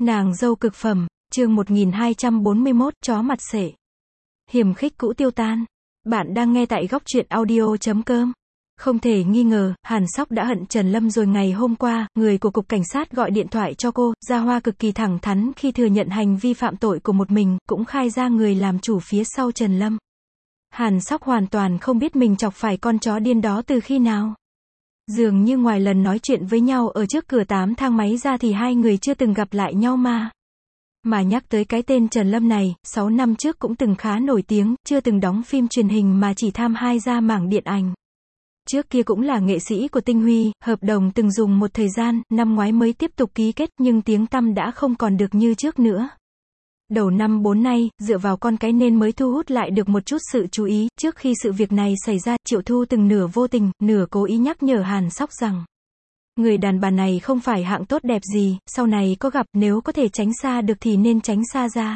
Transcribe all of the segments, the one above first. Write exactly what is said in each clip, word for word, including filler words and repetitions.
Nàng dâu cực phẩm, chương một nghìn hai trăm bốn mươi mốt, chó mặt sệ. Hiểm khích cũ tiêu tan. Bạn đang nghe tại góc truyện audio chấm com. Không thể nghi ngờ, Hàn Sóc đã hận Trần Lâm rồi. Ngày hôm qua, người của cục cảnh sát gọi điện thoại cho cô, Gia Hoa cực kỳ thẳng thắn khi thừa nhận hành vi phạm tội của một mình, cũng khai ra người làm chủ phía sau Trần Lâm. Hàn Sóc hoàn toàn không biết mình chọc phải con chó điên đó từ khi nào. Dường như ngoài lần nói chuyện với nhau ở trước cửa tám thang máy ra thì hai người chưa từng gặp lại nhau mà. Mà nhắc tới cái tên Trần Lâm này, sáu năm trước cũng từng khá nổi tiếng, chưa từng đóng phim truyền hình mà chỉ tham hai ra mảng điện ảnh. Trước kia cũng là nghệ sĩ của Tinh Huy, hợp đồng từng dùng một thời gian, năm ngoái mới tiếp tục ký kết, nhưng tiếng tăm đã không còn được như trước nữa. Đầu năm bốn nay, dựa vào con cái nên mới thu hút lại được một chút sự chú ý. Trước khi sự việc này xảy ra, Triệu Thu từng nửa vô tình, nửa cố ý nhắc nhở Hàn Sóc rằng người đàn bà này không phải hạng tốt đẹp gì, sau này có gặp, nếu có thể tránh xa được thì nên tránh xa ra.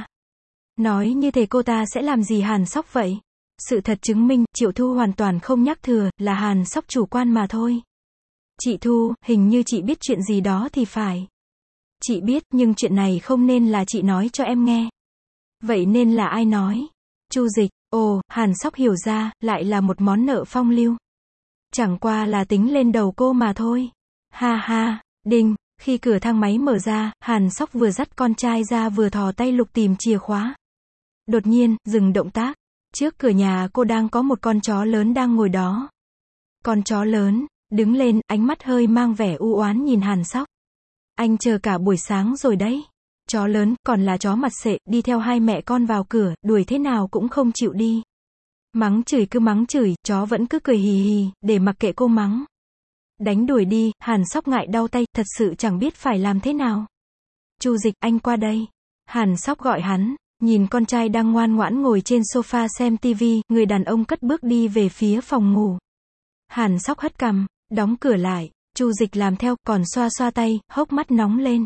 Nói như thế cô ta sẽ làm gì Hàn Sóc vậy? Sự thật chứng minh, Triệu Thu hoàn toàn không nhắc thừa, là Hàn Sóc chủ quan mà thôi. Chị Thu, hình như chị biết chuyện gì đó thì phải. Chị biết, nhưng chuyện này không nên là chị nói cho em nghe. Vậy nên là ai nói? Chu Dịch. Ồ, Hàn Sóc hiểu ra, lại là một món nợ phong lưu. Chẳng qua là tính lên đầu cô mà thôi. Ha ha, đinh, khi cửa thang máy mở ra, Hàn Sóc vừa dắt con trai ra vừa thò tay lục tìm chìa khóa. Đột nhiên, dừng động tác. Trước cửa nhà cô đang có một con chó lớn đang ngồi đó. Con chó lớn, đứng lên, ánh mắt hơi mang vẻ u oán nhìn Hàn Sóc. Anh chờ cả buổi sáng rồi đấy. Chó lớn, còn là chó mặt sệ, đi theo hai mẹ con vào cửa, đuổi thế nào cũng không chịu đi. Mắng chửi cứ mắng chửi, chó vẫn cứ cười hì hì, để mặc kệ cô mắng. Đánh đuổi đi, Hàn Sóc ngại đau tay, thật sự chẳng biết phải làm thế nào. Chu Dịch, anh qua đây. Hàn Sóc gọi hắn, nhìn con trai đang ngoan ngoãn ngồi trên sofa xem tivi, người đàn ông cất bước đi về phía phòng ngủ. Hàn Sóc hất cằm, đóng cửa lại. Chu Dịch làm theo, còn xoa xoa tay, hốc mắt nóng lên.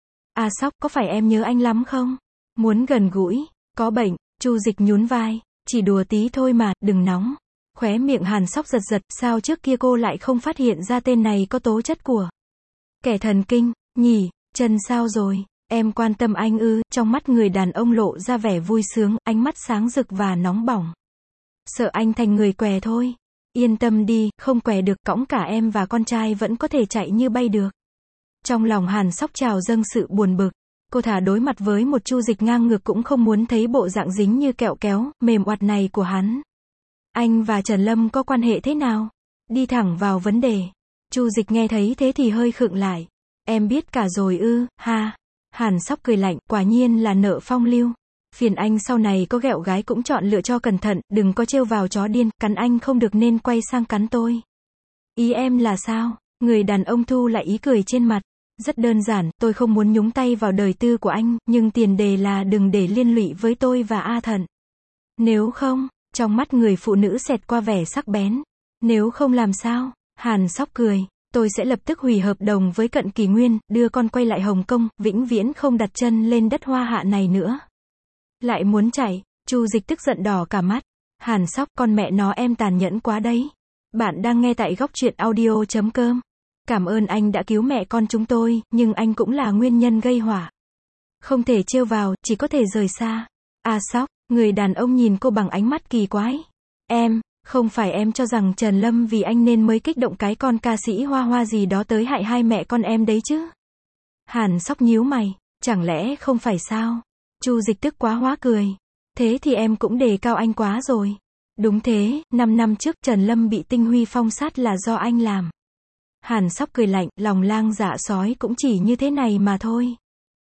À Sóc, có phải em nhớ anh lắm không? Muốn gần gũi, có bệnh. Chu Dịch nhún vai, chỉ đùa tí thôi mà, đừng nóng. Khóe miệng Hàn Sóc giật giật, sao trước kia cô lại không phát hiện ra tên này có tố chất của kẻ thần kinh, nhỉ? Trần sao rồi? Em quan tâm anh ư? Trong mắt người đàn ông lộ ra vẻ vui sướng, ánh mắt sáng rực và nóng bỏng. Sợ anh thành người què thôi. Yên tâm đi, không què được, cõng cả em và con trai vẫn có thể chạy như bay được. Trong lòng Hàn Sóc trào dâng sự buồn bực. Cô thà đối mặt với một Chu Dịch ngang ngược cũng không muốn thấy bộ dạng dính như kẹo kéo, mềm oặt này của hắn. Anh và Trần Lâm có quan hệ thế nào? Đi thẳng vào vấn đề. Chu Dịch nghe thấy thế thì hơi khựng lại. Em biết cả rồi ư? Ha. Hàn Sóc cười lạnh, quả nhiên là nợ phong lưu. Phiền anh sau này có ghẹo gái cũng chọn lựa cho cẩn thận, đừng có trêu vào chó điên, cắn anh không được nên quay sang cắn tôi. Ý em là sao? Người đàn ông thu lại ý cười trên mặt. Rất đơn giản, tôi không muốn nhúng tay vào đời tư của anh, nhưng tiền đề là đừng để liên lụy với tôi và A Thận. Nếu không, trong mắt người phụ nữ xẹt qua vẻ sắc bén. Nếu không làm sao? Hàn Sóc cười. Tôi sẽ lập tức hủy hợp đồng với Cận Kỳ Nguyên, đưa con quay lại Hồng Kông, vĩnh viễn không đặt chân lên đất Hoa Hạ này nữa. Lại muốn chạy? Chu Dịch tức giận đỏ cả mắt. Hàn Sóc, con mẹ nó em tàn nhẫn quá đấy. Bạn đang nghe tại góc truyện audio chấm com. Cảm ơn anh đã cứu mẹ con chúng tôi, nhưng anh cũng là nguyên nhân gây họa. Không thể trêu vào, chỉ có thể rời xa. À Sóc, người đàn ông nhìn cô bằng ánh mắt kỳ quái. Em, không phải em cho rằng Trần Lâm vì anh nên mới kích động cái con ca sĩ Hoa Hoa gì đó tới hại hai mẹ con em đấy chứ? Hàn Sóc nhíu mày, chẳng lẽ không phải sao? Chu Dịch tức quá hóa cười. Thế thì em cũng đề cao anh quá rồi. Đúng thế, năm năm trước Trần Lâm bị Tinh Huy phong sát là do anh làm. Hàn Sóc cười lạnh, lòng lang dạ sói cũng chỉ như thế này mà thôi.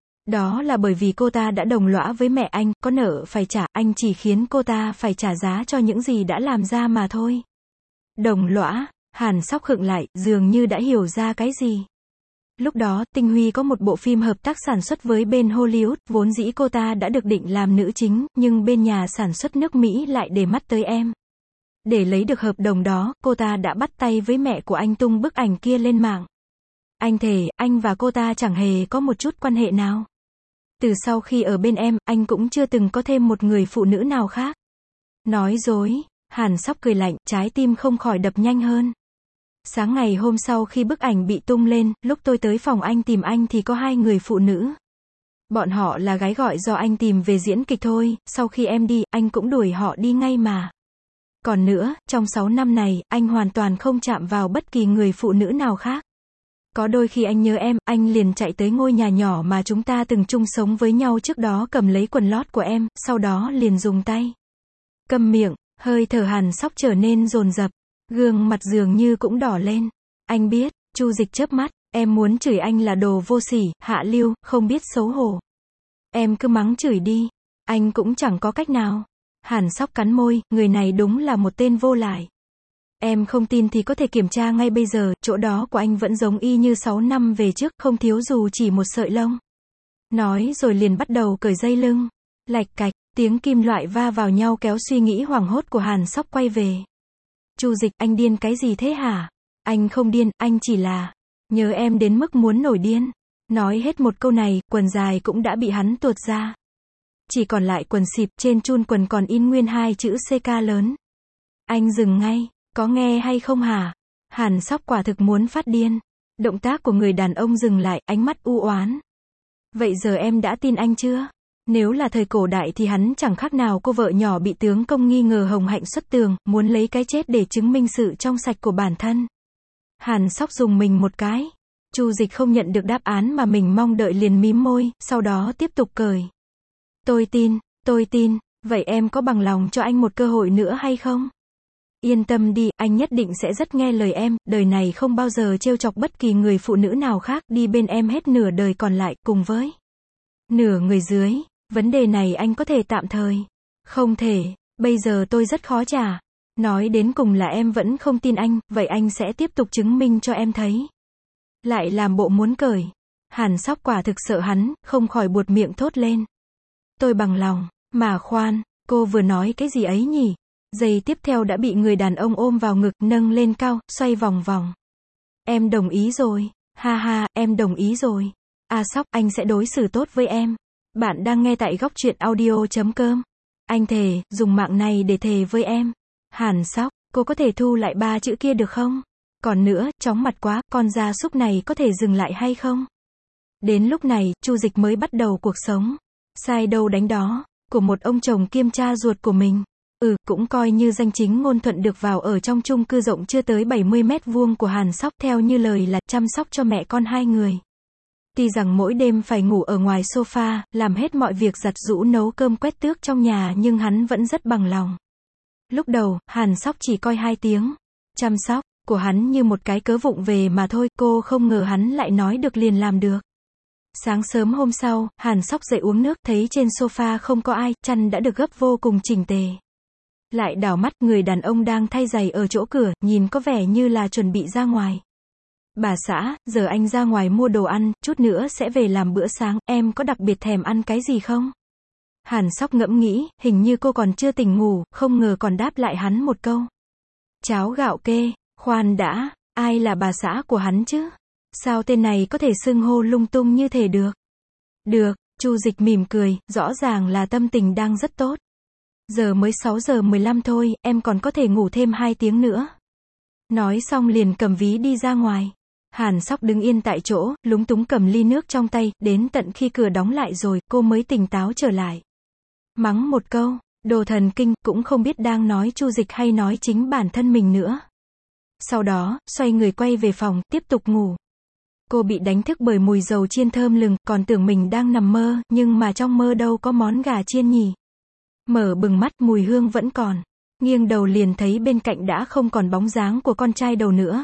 Đó là bởi vì cô ta đã đồng lõa với mẹ anh, có nợ phải trả, anh chỉ khiến cô ta phải trả giá cho những gì đã làm ra mà thôi. Đồng lõa? Hàn Sóc khựng lại, dường như đã hiểu ra cái gì. Lúc đó, Tinh Huy có một bộ phim hợp tác sản xuất với bên Hollywood, vốn dĩ cô ta đã được định làm nữ chính, nhưng bên nhà sản xuất nước Mỹ lại để mắt tới em. Để lấy được hợp đồng đó, cô ta đã bắt tay với mẹ của anh tung bức ảnh kia lên mạng. Anh thề, anh và cô ta chẳng hề có một chút quan hệ nào. Từ sau khi ở bên em, anh cũng chưa từng có thêm một người phụ nữ nào khác. Nói dối. Hàn Sóc cười lạnh, trái tim không khỏi đập nhanh hơn. Sáng ngày hôm sau khi bức ảnh bị tung lên, lúc tôi tới phòng anh tìm anh thì có hai người phụ nữ. Bọn họ là gái gọi do anh tìm về diễn kịch thôi, sau khi em đi, anh cũng đuổi họ đi ngay mà. Còn nữa, trong sáu năm này, anh hoàn toàn không chạm vào bất kỳ người phụ nữ nào khác. Có đôi khi anh nhớ em, anh liền chạy tới ngôi nhà nhỏ mà chúng ta từng chung sống với nhau trước đó cầm lấy quần lót của em, sau đó liền dùng tay. Câm miệng, hơi thở Hàn Sóc trở nên dồn dập, gương mặt dường như cũng đỏ lên. Anh biết, Chu Dịch chớp mắt, em muốn chửi anh là đồ vô sỉ, hạ lưu, không biết xấu hổ. Em cứ mắng chửi đi, anh cũng chẳng có cách nào. Hàn Sóc cắn môi, người này đúng là một tên vô lại. Em không tin thì có thể kiểm tra ngay bây giờ, chỗ đó của anh vẫn giống y như sáu năm về trước, không thiếu dù chỉ một sợi lông. Nói rồi liền bắt đầu cởi dây lưng. Lạch cạch, tiếng kim loại va vào nhau kéo suy nghĩ hoảng hốt của Hàn Sóc quay về. Chu Dịch, anh điên cái gì thế hả? Anh không điên, anh chỉ là nhớ em đến mức muốn nổi điên. Nói hết một câu này, quần dài cũng đã bị hắn tuột ra. Chỉ còn lại quần xịp, trên chun quần còn in nguyên hai chữ xê ca lớn. Anh dừng ngay, có nghe hay không hả? Hàn Sóc quả thực muốn phát điên. Động tác của người đàn ông dừng lại, ánh mắt u oán. Vậy giờ em đã tin anh chưa? Nếu là thời cổ đại thì hắn chẳng khác nào cô vợ nhỏ bị tướng công nghi ngờ hồng hạnh xuất tường, muốn lấy cái chết để chứng minh sự trong sạch của bản thân. Hàn Sóc dùng mình một cái. Chu Dịch không nhận được đáp án mà mình mong đợi liền mím môi, sau đó tiếp tục cởi. Tôi tin, tôi tin, vậy em có bằng lòng cho anh một cơ hội nữa hay không? Yên tâm đi, anh nhất định sẽ rất nghe lời em, đời này không bao giờ trêu chọc bất kỳ người phụ nữ nào khác, đi bên em hết nửa đời còn lại, cùng với nửa người dưới. Vấn đề này anh có thể tạm thời. Không thể, bây giờ tôi rất khó trả. Nói đến cùng là em vẫn không tin anh, vậy anh sẽ tiếp tục chứng minh cho em thấy. Lại làm bộ muốn cởi. Hàn Sóc quả thực sợ hắn, không khỏi buột miệng thốt lên. Tôi bằng lòng, mà khoan, cô vừa nói cái gì ấy nhỉ? Giây tiếp theo đã bị người đàn ông ôm vào ngực, nâng lên cao, xoay vòng vòng. Em đồng ý rồi, ha ha, em đồng ý rồi. A Sóc, anh sẽ đối xử tốt với em. Bạn đang nghe tại góc truyện audio chấm com. Anh thề, dùng mạng này để thề với em. Hàn Sóc, cô có thể thu lại ba chữ kia được không? Còn nữa, chóng mặt quá, con gia súc này có thể dừng lại hay không? Đến lúc này, Chu Dịch mới bắt đầu cuộc sống. Sai đâu đánh đó, của một ông chồng kiêm cha ruột của mình. Ừ, cũng coi như danh chính ngôn thuận được vào ở trong chung cư rộng chưa tới bảy mươi mét vuông của Hàn Sóc, theo như lời là chăm sóc cho mẹ con hai người. Tuy rằng mỗi đêm phải ngủ ở ngoài sofa, làm hết mọi việc giặt giũ nấu cơm quét tước trong nhà nhưng hắn vẫn rất bằng lòng. Lúc đầu, Hàn Sóc chỉ coi hai tiếng chăm sóc của hắn như một cái cớ vụng về mà thôi, cô không ngờ hắn lại nói được liền làm được. Sáng sớm hôm sau, Hàn Sóc dậy uống nước, thấy trên sofa không có ai, chăn đã được gấp vô cùng chỉnh tề. Lại đảo mắt, người đàn ông đang thay giày ở chỗ cửa, nhìn có vẻ như là chuẩn bị ra ngoài. Bà xã, giờ anh ra ngoài mua đồ ăn, chút nữa sẽ về làm bữa sáng, em có đặc biệt thèm ăn cái gì không? Hàn Sóc ngẫm nghĩ, hình như cô còn chưa tỉnh ngủ, không ngờ còn đáp lại hắn một câu. Cháo gạo kê, khoan đã, ai là bà xã của hắn chứ? Sao tên này có thể xưng hô lung tung như thế được? Được, Chu Dịch mỉm cười, rõ ràng là tâm tình đang rất tốt. Giờ mới sáu giờ mười lăm thôi, em còn có thể ngủ thêm hai tiếng nữa. Nói xong liền cầm ví đi ra ngoài. Hàn Sóc đứng yên tại chỗ, lúng túng cầm ly nước trong tay, đến tận khi cửa đóng lại rồi, cô mới tỉnh táo trở lại. Mắng một câu, đồ thần kinh, cũng không biết đang nói Chu Dịch hay nói chính bản thân mình nữa. Sau đó, xoay người quay về phòng, tiếp tục ngủ. Cô bị đánh thức bởi mùi dầu chiên thơm lừng, còn tưởng mình đang nằm mơ, nhưng mà trong mơ đâu có món gà chiên nhỉ. Mở bừng mắt, mùi hương vẫn còn. Nghiêng đầu liền thấy bên cạnh đã không còn bóng dáng của con trai đầu nữa.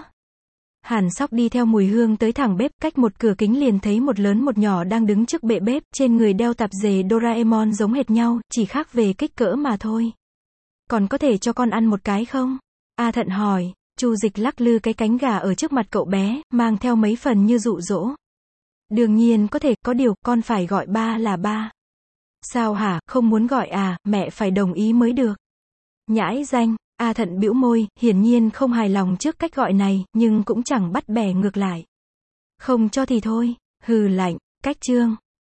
Hàn Sóc đi theo mùi hương tới thẳng bếp, cách một cửa kính liền thấy một lớn một nhỏ đang đứng trước bệ bếp, trên người đeo tạp dề Doraemon giống hệt nhau, chỉ khác về kích cỡ mà thôi. Còn có thể cho con ăn một cái không? A Thận hỏi. Chu Dịch lắc lư cái cánh gà ở trước mặt cậu bé, mang theo mấy phần như dụ dỗ. Đương nhiên có thể, có điều, con phải gọi ba là ba. Sao hả, không muốn gọi à, mẹ phải đồng ý mới được. Nhãi danh, A Thận bĩu môi, hiển nhiên không hài lòng trước cách gọi này, nhưng cũng chẳng bắt bẻ ngược lại. Không cho thì thôi, hừ lạnh, cách chương.